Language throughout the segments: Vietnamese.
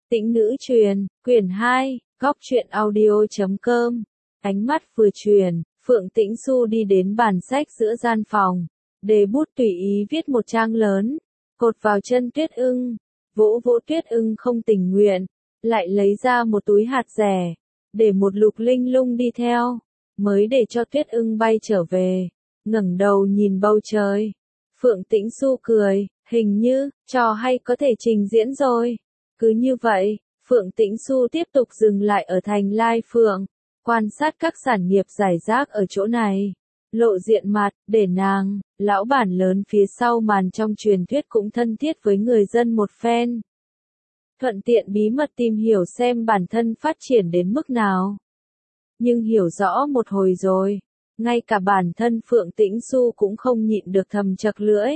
Tĩnh nữ truyền, quyển 2, góc truyện audio.com. Ánh mắt vừa chuyển, Phượng Tĩnh Xu đi đến bàn sách giữa gian phòng, để bút tùy ý viết một trang lớn, cột vào chân Tuyết Ưng. Vỗ vỗ Tuyết Ưng không tình nguyện, lại lấy ra một túi hạt rẻ, để một Lục Linh Lung đi theo, mới để cho Tuyết Ưng bay trở về, ngẩng đầu nhìn bầu trời. Phượng Tĩnh Xu cười, hình như, trò hay có thể trình diễn rồi. Cứ như vậy, Phượng Tĩnh Xu tiếp tục dừng lại ở thành Lai Phượng, quan sát các sản nghiệp rải rác ở chỗ này. Lộ diện mặt, để nàng, lão bản lớn phía sau màn trong truyền thuyết cũng thân thiết với người dân một phen. Thuận tiện bí mật tìm hiểu xem bản thân phát triển đến mức nào. Nhưng hiểu rõ một hồi rồi, ngay cả bản thân Phượng Tĩnh Xu cũng không nhịn được thầm chật lưỡi.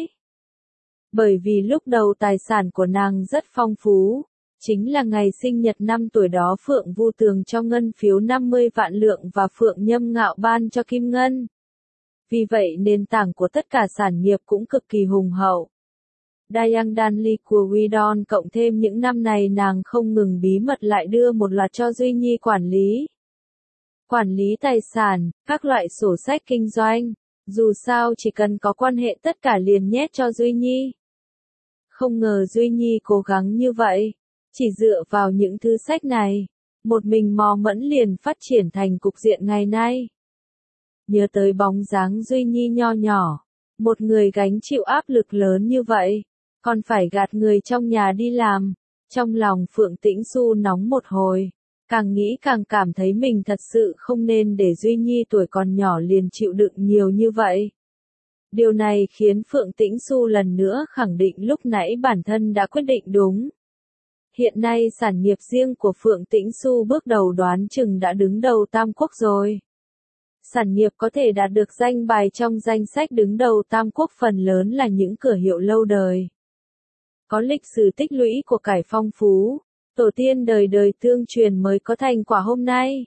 Bởi vì lúc đầu tài sản của nàng rất phong phú, chính là ngày sinh nhật 5 tuổi đó Phượng Vu Tường cho ngân phiếu 50 vạn lượng và Phượng Nhâm Ngạo ban cho Kim Ngân. Vì vậy nền tảng của tất cả sản nghiệp cũng cực kỳ hùng hậu. Dayang Danli của Widon cộng thêm những năm này nàng không ngừng bí mật lại đưa một loạt cho Duy Nhi quản lý. Quản lý tài sản, các loại sổ sách kinh doanh, dù sao chỉ cần có quan hệ tất cả liền nhét cho Duy Nhi. Không ngờ Duy Nhi cố gắng như vậy, chỉ dựa vào những thứ sách này, một mình mò mẫm liền phát triển thành cục diện ngày nay. Nhớ tới bóng dáng Duy Nhi nho nhỏ, một người gánh chịu áp lực lớn như vậy, còn phải gạt người trong nhà đi làm, trong lòng Phượng Tĩnh Xu nóng một hồi, càng nghĩ càng cảm thấy mình thật sự không nên để Duy Nhi tuổi còn nhỏ liền chịu đựng nhiều như vậy. Điều này khiến Phượng Tĩnh Xu lần nữa khẳng định lúc nãy bản thân đã quyết định đúng. Hiện nay sản nghiệp riêng của Phượng Tĩnh Xu bước đầu đoán chừng đã đứng đầu Tam Quốc rồi. Sản nghiệp có thể đạt được danh bài trong danh sách đứng đầu Tam Quốc phần lớn là những cửa hiệu lâu đời. Có lịch sử tích lũy của cải phong phú, tổ tiên đời đời tương truyền mới có thành quả hôm nay.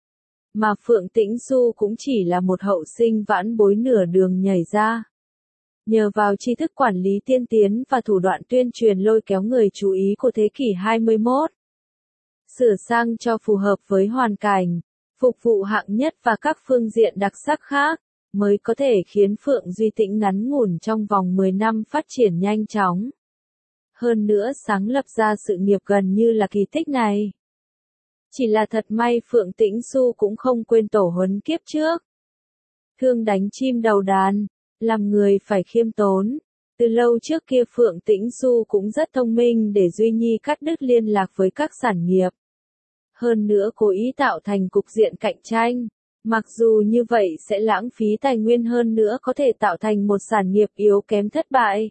Mà Phượng Tĩnh Xu cũng chỉ là một hậu sinh vãn bối nửa đường nhảy ra. Nhờ vào tri thức quản lý tiên tiến và thủ đoạn tuyên truyền lôi kéo người chú ý của thế kỷ 21. Sửa sang cho phù hợp với hoàn cảnh, phục vụ hạng nhất và các phương diện đặc sắc khác, mới có thể khiến Phượng Duy Tĩnh ngắn ngủn trong vòng 10 năm phát triển nhanh chóng. Hơn nữa sáng lập ra sự nghiệp gần như là kỳ tích này. Chỉ là thật may Phượng Tĩnh Xu cũng không quên tổ huấn kiếp trước. Thương đánh chim đầu đàn, làm người phải khiêm tốn. Từ lâu trước kia Phượng Tĩnh Xu cũng rất thông minh để Duy Nhi cắt đứt liên lạc với các sản nghiệp. Hơn nữa cố ý tạo thành cục diện cạnh tranh. Mặc dù như vậy sẽ lãng phí tài nguyên hơn nữa có thể tạo thành một sản nghiệp yếu kém thất bại.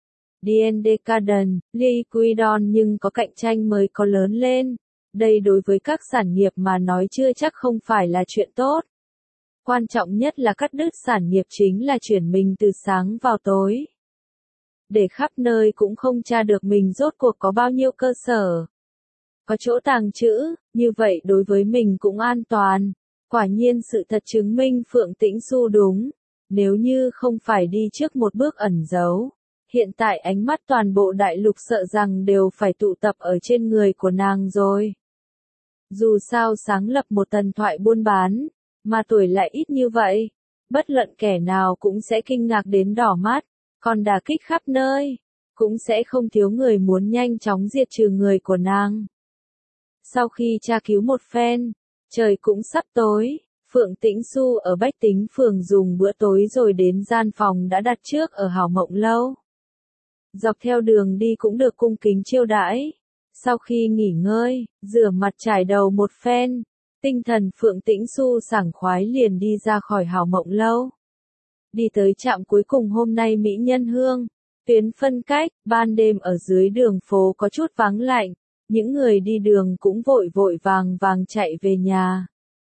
D&D Garden, Liquidon nhưng có cạnh tranh mới có lớn lên. Đây đối với các sản nghiệp mà nói chưa chắc không phải là chuyện tốt. Quan trọng nhất là cắt đứt sản nghiệp chính là chuyển mình từ sáng vào tối. Để khắp nơi cũng không tra được mình rốt cuộc có bao nhiêu cơ sở. Có chỗ tàng trữ, như vậy đối với mình cũng an toàn. Quả nhiên sự thật chứng minh Phượng Tĩnh Xu đúng. Nếu như không phải đi trước một bước ẩn giấu, hiện tại ánh mắt toàn bộ đại lục sợ rằng đều phải tụ tập ở trên người của nàng rồi. Dù sao sáng lập một tần thoại buôn bán, mà tuổi lại ít như vậy, bất luận kẻ nào cũng sẽ kinh ngạc đến đỏ mắt, còn đả kích khắp nơi, cũng sẽ không thiếu người muốn nhanh chóng diệt trừ người của nàng. Sau khi tra cứu một phen, trời cũng sắp tối, Phượng Tĩnh Xu ở Bách Tính Phường dùng bữa tối rồi đến gian phòng đã đặt trước ở Hảo Mộng Lâu. Dọc theo đường đi cũng được cung kính chiêu đãi. Sau khi nghỉ ngơi, rửa mặt chải đầu một phen, tinh thần Phượng Tĩnh Xu sảng khoái liền đi ra khỏi Hảo Mộng Lâu. Đi tới trạm cuối cùng hôm nay Mỹ Nhân Hương, tuyến phân cách, ban đêm ở dưới đường phố có chút vắng lạnh, những người đi đường cũng vội vội vàng vàng chạy về nhà.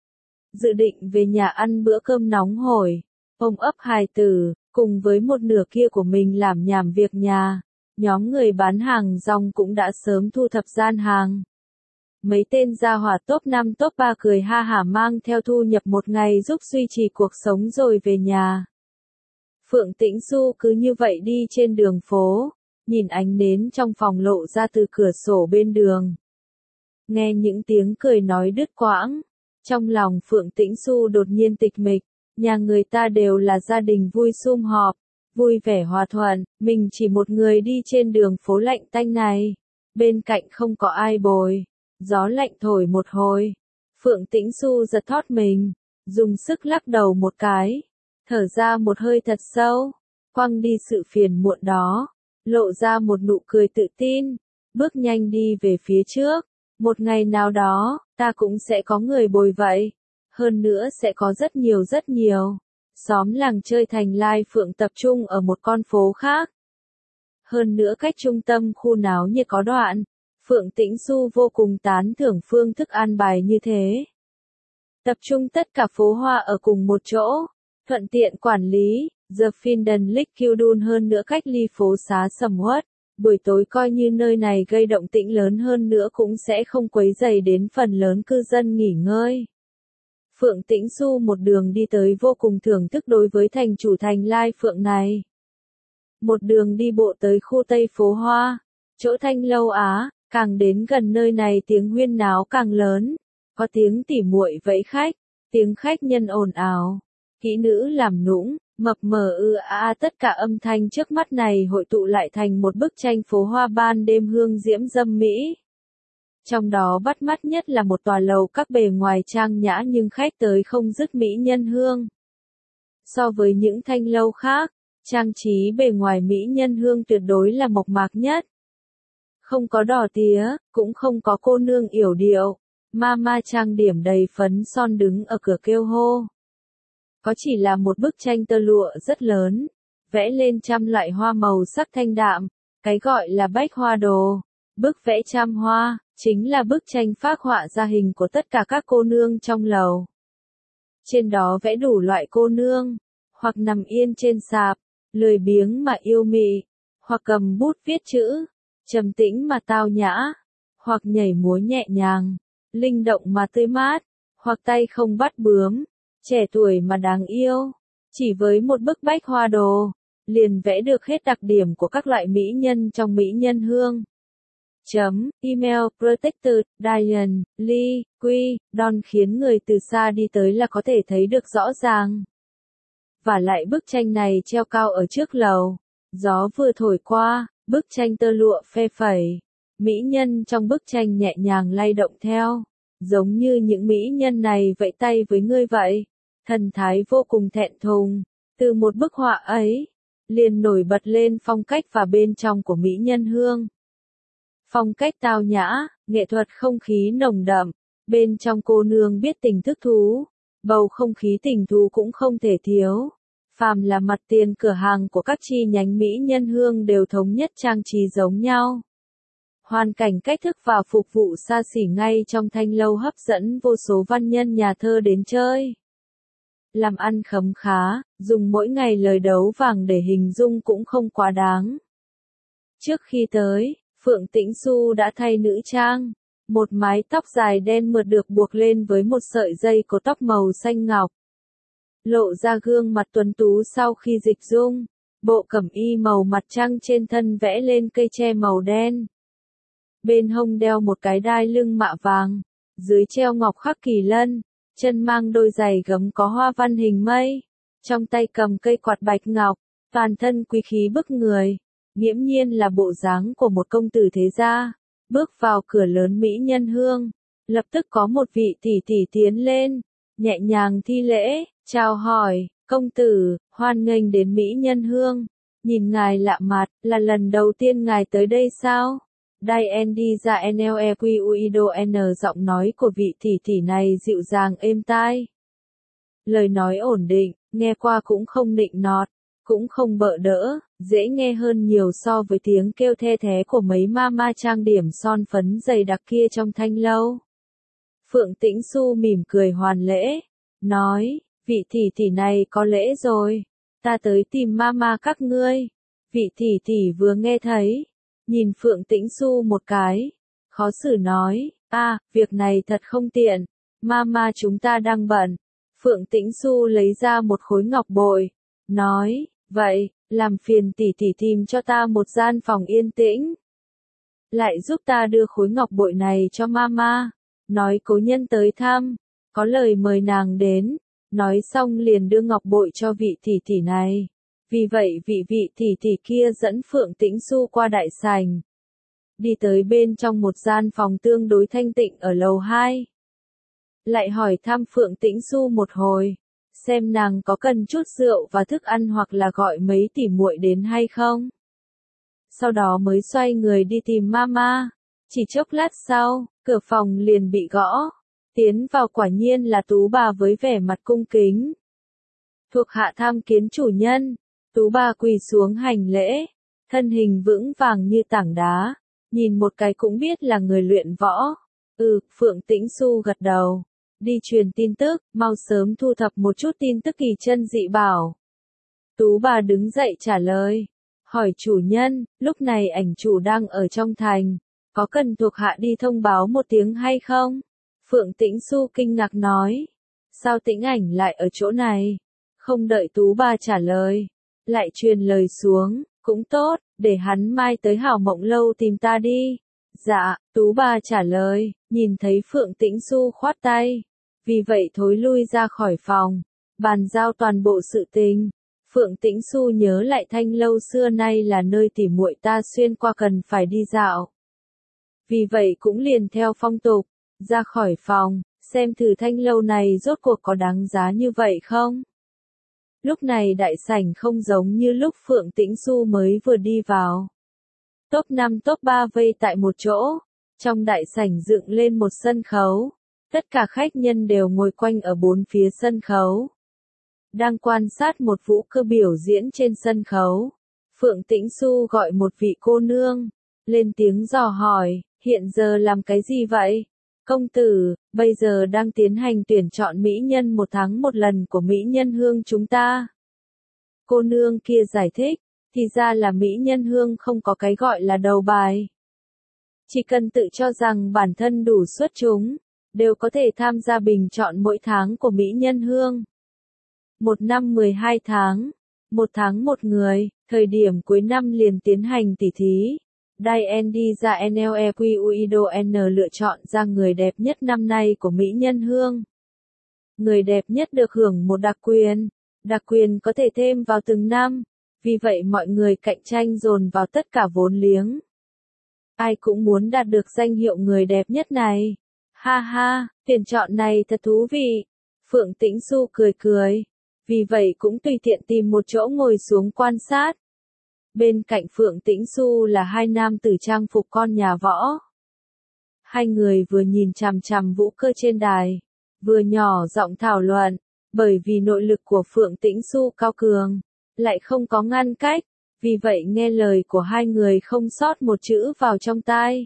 Dự định về nhà ăn bữa cơm nóng hổi, ôm ấp hài tử, cùng với một nửa kia của mình làm nhảm việc nhà. Nhóm người bán hàng rong cũng đã sớm thu thập gian hàng. Mấy tên gia hỏa top 5 top 3 cười ha hả mang theo thu nhập một ngày giúp duy trì cuộc sống rồi về nhà. Phượng Tĩnh Xu cứ như vậy đi trên đường phố, nhìn ánh nến trong phòng lộ ra từ cửa sổ bên đường. Nghe những tiếng cười nói đứt quãng, trong lòng Phượng Tĩnh Xu đột nhiên tịch mịch, nhà người ta đều là gia đình vui sum họp, vui vẻ hòa thuận, mình chỉ một người đi trên đường phố lạnh tanh này, bên cạnh không có ai bồi, gió lạnh thổi một hồi. Phượng Tĩnh Xu giật thót mình, dùng sức lắc đầu một cái, thở ra một hơi thật sâu, quăng đi sự phiền muộn đó, lộ ra một nụ cười tự tin, bước nhanh đi về phía trước. Một ngày nào đó, ta cũng sẽ có người bồi vậy. Hơn nữa sẽ có rất nhiều. Xóm làng chơi thành Lai Phượng tập trung ở một con phố khác. Hơn nữa cách trung tâm khu náo nhiệt có đoạn. Phượng Tĩnh Xu vô cùng tán thưởng phương thức an bài như thế. Tập trung tất cả phố hoa ở cùng một chỗ. Thuận tiện quản lý, The Finden Liquidun hơn nữa cách ly phố xá sầm uất. Buổi tối coi như nơi này gây động tĩnh lớn hơn nữa cũng sẽ không quấy rầy đến phần lớn cư dân nghỉ ngơi. Phượng Tĩnh Xu một đường đi tới vô cùng thưởng thức đối với thành chủ thành Lai Phượng này. Một đường đi bộ tới khu Tây phố Hoa, chỗ Thanh Lâu Á, càng đến gần nơi này tiếng huyên náo càng lớn, có tiếng tỉ muội vẫy khách, tiếng khách nhân ồn ào, kỹ nữ làm nũng. Mập mờ tất cả âm thanh trước mắt này hội tụ lại thành một bức tranh phố hoa ban đêm hương diễm dâm mỹ. Trong đó bắt mắt nhất là một tòa lầu các bề ngoài trang nhã nhưng khách tới không dứt mỹ nhân hương. So với những thanh lâu khác, trang trí bề ngoài mỹ nhân hương tuyệt đối là mộc mạc nhất. Không có đỏ tía, cũng không có cô nương yểu điệu, ma trang điểm đầy phấn son đứng ở cửa kêu hô. Có chỉ là một bức tranh tơ lụa rất lớn, vẽ lên trăm loại hoa màu sắc thanh đạm, cái gọi là bách hoa đồ. Bức vẽ trăm hoa, chính là bức tranh phác họa ra hình của tất cả các cô nương trong lầu. Trên đó vẽ đủ loại cô nương, hoặc nằm yên trên sạp, lười biếng mà yêu mị, hoặc cầm bút viết chữ, trầm tĩnh mà tao nhã, hoặc nhảy múa nhẹ nhàng, linh động mà tươi mát, hoặc tay không bắt bướm. Trẻ tuổi mà đáng yêu, chỉ với một bức bách hoa đồ, liền vẽ được hết đặc điểm của các loại mỹ nhân trong mỹ nhân hương. Email Protected, Diane, Lee, Quy, Don khiến người từ xa đi tới là có thể thấy được rõ ràng. Và lại bức tranh này treo cao ở trước lầu, gió vừa thổi qua, bức tranh tơ lụa phe phẩy, mỹ nhân trong bức tranh nhẹ nhàng lay động theo, giống như những mỹ nhân này vẫy tay với ngươi vậy. Thần thái vô cùng thẹn thùng, từ một bức họa ấy, liền nổi bật lên phong cách và bên trong của mỹ nhân hương. Phong cách tao nhã, nghệ thuật không khí nồng đậm, bên trong cô nương biết tình thức thú, bầu không khí tình thú cũng không thể thiếu. Phàm là mặt tiền cửa hàng của các chi nhánh mỹ nhân hương đều thống nhất trang trí giống nhau. Hoàn cảnh cách thức và phục vụ xa xỉ ngay trong thanh lâu hấp dẫn vô số văn nhân nhà thơ đến chơi. Làm ăn khấm khá, dùng mỗi ngày lời đấu vàng để hình dung cũng không quá đáng. Trước khi tới, Phượng Tĩnh Xu đã thay nữ trang, một mái tóc dài đen mượt được buộc lên với một sợi dây có tóc màu xanh ngọc. Lộ ra gương mặt tuấn tú sau khi dịch dung, bộ cẩm y màu mặt trăng trên thân vẽ lên cây tre màu đen. Bên hông đeo một cái đai lưng mạ vàng, dưới treo ngọc khắc kỳ lân. Chân mang đôi giày gấm có hoa văn hình mây, trong tay cầm cây quạt bạch ngọc, toàn thân quý khí bức người, nghiễm nhiên là bộ dáng của một công tử thế gia. Bước vào cửa lớn mỹ nhân hương, lập tức có một vị tỷ tỷ tiến lên, nhẹ nhàng thi lễ, chào hỏi, công tử, hoan nghênh đến mỹ nhân hương, nhìn ngài lạ mặt, là lần đầu tiên ngài tới đây sao? Diane đi ra NLEQUIDON giọng nói của vị tỷ tỷ này dịu dàng êm tai. Lời nói ổn định, nghe qua cũng không nịnh nọt, cũng không bợ đỡ, dễ nghe hơn nhiều so với tiếng kêu the thé của mấy ma trang điểm son phấn dày đặc kia trong thanh lâu. Phượng Tĩnh Xu mỉm cười hoàn lễ, nói, vị tỷ tỷ này có lễ rồi, ta tới tìm ma các ngươi. Vị tỷ tỷ vừa nghe thấy, nhìn Phượng Tĩnh Xu một cái, khó xử nói, việc này thật không tiện, ma chúng ta đang bận. Phượng Tĩnh Xu lấy ra một khối ngọc bội, nói, vậy, làm phiền tỷ tỷ tìm cho ta một gian phòng yên tĩnh. lại giúp ta đưa khối ngọc bội này cho mama, nói cố nhân tới thăm, có lời mời nàng đến, nói xong liền đưa ngọc bội cho vị tỷ tỷ này. Vì vậy vị tỷ tỷ kia dẫn Phượng Tĩnh Xu qua đại sảnh, đi tới bên trong một gian phòng tương đối thanh tịnh ở lầu 2. Lại hỏi thăm Phượng Tĩnh Xu một hồi, xem nàng có cần chút rượu và thức ăn hoặc là gọi mấy tỷ muội đến hay không. Sau đó mới xoay người đi tìm mama. Chỉ chốc lát sau, cửa phòng liền bị gõ. Tiến vào quả nhiên là Tú bà với vẻ mặt cung kính. Thuộc hạ tham kiến chủ nhân. Tú bà quỳ xuống hành lễ, thân hình vững vàng như tảng đá, nhìn một cái cũng biết là người luyện võ. Phượng Tĩnh Xu gật đầu, đi truyền tin tức, mau sớm thu thập một chút tin tức kỳ chân dị bảo. Tú bà đứng dậy trả lời, hỏi chủ nhân, lúc này ảnh chủ đang ở trong thành, có cần thuộc hạ đi thông báo một tiếng hay không? Phượng Tĩnh Xu kinh ngạc nói, sao Tĩnh ảnh lại ở chỗ này? Không đợi Tú bà trả lời, lại truyền lời xuống, cũng tốt, để hắn mai tới Hảo Mộng Lâu tìm ta đi. Dạ, Tú bà trả lời, nhìn thấy Phượng Tĩnh Xu khoát tay, vì vậy thối lui ra khỏi phòng, bàn giao toàn bộ sự tình. Phượng Tĩnh Xu nhớ lại thanh lâu xưa nay là nơi tỉ muội ta xuyên qua cần phải đi dạo. Vì vậy cũng liền theo phong tục, ra khỏi phòng, xem thử thanh lâu này rốt cuộc có đáng giá như vậy không. Lúc này đại sảnh không giống như lúc Phượng Tĩnh Xu mới vừa đi vào. Top 5 top 3 vây tại một chỗ, trong đại sảnh dựng lên một sân khấu, tất cả khách nhân đều ngồi quanh ở bốn phía sân khấu. Đang quan sát một vũ cơ biểu diễn trên sân khấu. Phượng Tĩnh Xu gọi một vị cô nương, lên tiếng dò hỏi, hiện giờ làm cái gì vậy? Công tử, bây giờ đang tiến hành tuyển chọn mỹ nhân 1 tháng 1 lần của mỹ nhân hương chúng ta. Cô nương kia giải thích, thì ra là mỹ nhân hương không có cái gọi là đầu bài. Chỉ cần tự cho rằng bản thân đủ xuất chúng, đều có thể tham gia bình chọn mỗi tháng của mỹ nhân hương. 1 năm 12 tháng, 1 tháng 1 người, thời điểm cuối năm liền tiến hành tỉ thí. Đi ra NLEQUIDON lựa chọn ra người đẹp nhất năm nay của mỹ nhân hương. Người đẹp nhất được hưởng một đặc quyền có thể thêm vào từng năm, vì vậy mọi người cạnh tranh dồn vào tất cả vốn liếng. Ai cũng muốn đạt được danh hiệu người đẹp nhất này. Ha ha, tuyển chọn này thật thú vị. Phượng Tĩnh Xu cười cười, vì vậy cũng tùy tiện tìm một chỗ ngồi xuống quan sát. Bên cạnh Phượng Tĩnh Xu là 2 nam tử trang phục con nhà võ. Hai người vừa nhìn chằm chằm vũ cơ trên đài, vừa nhỏ giọng thảo luận, bởi vì nội lực của Phượng Tĩnh Xu cao cường, lại không có ngăn cách, vì vậy nghe lời của hai người không sót một chữ vào trong tai.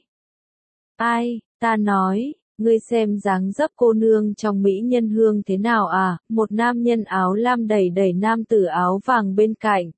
Ai, ta nói, ngươi xem dáng dấp cô nương trong mỹ nhân hương thế nào à? Một nam nhân áo lam đẩy nam tử áo vàng bên cạnh.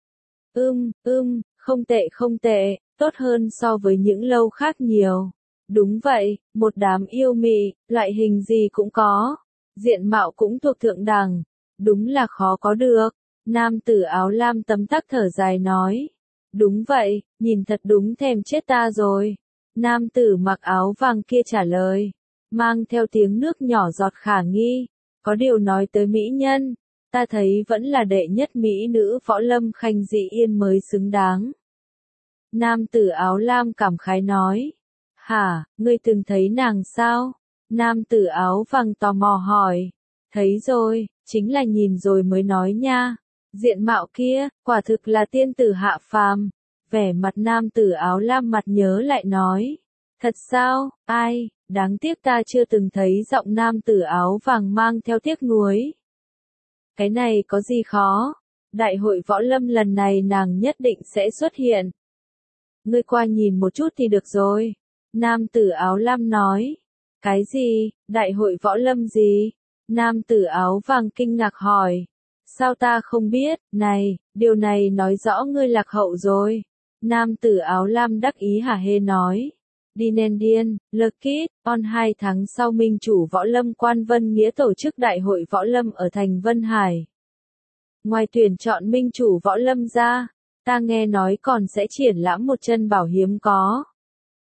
Không tệ, tốt hơn so với những lâu khác nhiều. Đúng vậy, một đám yêu mị, loại hình gì cũng có. Diện mạo cũng thuộc thượng đẳng. Đúng là khó có được. Nam tử áo lam tấm tắc thở dài nói. Đúng vậy, nhìn thật đúng thèm chết ta rồi. Nam tử mặc áo vàng kia trả lời, mang theo tiếng nước nhỏ giọt khả nghi. Có điều nói tới mỹ nhân, ta thấy vẫn là đệ nhất mỹ nữ võ lâm Khanh Dị Yên mới xứng đáng. Nam tử áo lam cảm khái nói. Hả, ngươi từng thấy nàng sao? Nam tử áo vàng tò mò hỏi. Thấy rồi, chính là nhìn rồi mới nói nha. Diện mạo kia, quả thực là tiên tử hạ phàm. Vẻ mặt nam tử áo lam mặt nhớ lại nói. Thật sao, ai, đáng tiếc ta chưa từng thấy giọng nam tử áo vàng mang theo tiếc nuối. Cái này có gì khó, đại hội võ lâm lần này nàng nhất định sẽ xuất hiện. Ngươi qua nhìn một chút thì được rồi. Nam tử áo lam nói. Cái gì, đại hội võ lâm gì? Nam tử áo vàng kinh ngạc hỏi. Sao ta không biết, này, điều này nói rõ ngươi lạc hậu rồi. Nam tử áo lam đắc ý hả hê nói. Điên, Lucky, on 2 tháng sau minh chủ võ lâm Quan Vân Nghĩa tổ chức đại hội võ lâm ở thành Vân Hải. Ngoài tuyển chọn minh chủ võ lâm ra, ta nghe nói còn sẽ triển lãm một chân bảo hiếm có.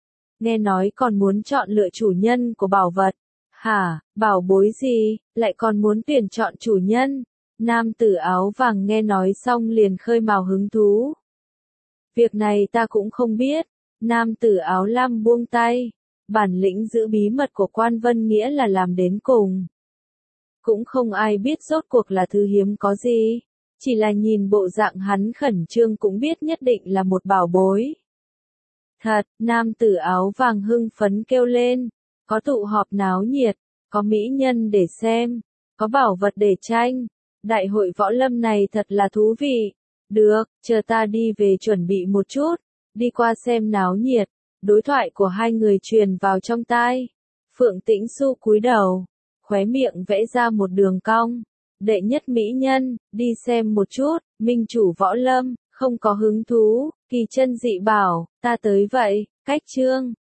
nghe nói còn muốn chọn lựa chủ nhân của bảo vật. Hả, bảo bối gì, lại còn muốn tuyển chọn chủ nhân? Nam tử áo vàng nghe nói xong liền khơi mào hứng thú. Việc này ta cũng không biết. Nam tử áo lam buông tay. Bản lĩnh giữ bí mật của Quan Vân Nghĩa là làm đến cùng. Cũng không ai biết rốt cuộc là thứ hiếm có gì. Chỉ là nhìn bộ dạng hắn khẩn trương cũng biết nhất định là một bảo bối. Thật, nam tử áo vàng hưng phấn kêu lên. Có tụ họp náo nhiệt, có mỹ nhân để xem, có bảo vật để tranh. Đại hội võ lâm này thật là thú vị. Được, chờ ta đi về chuẩn bị một chút, đi qua xem náo nhiệt. Đối thoại của hai người truyền vào trong tai. Phượng Tĩnh Xu cúi đầu, khóe miệng vẽ ra một đường cong. Đệ nhất mỹ nhân, đi xem một chút, minh chủ võ lâm, không có hứng thú, kỳ chân dị bảo, ta tới vậy, cách chương.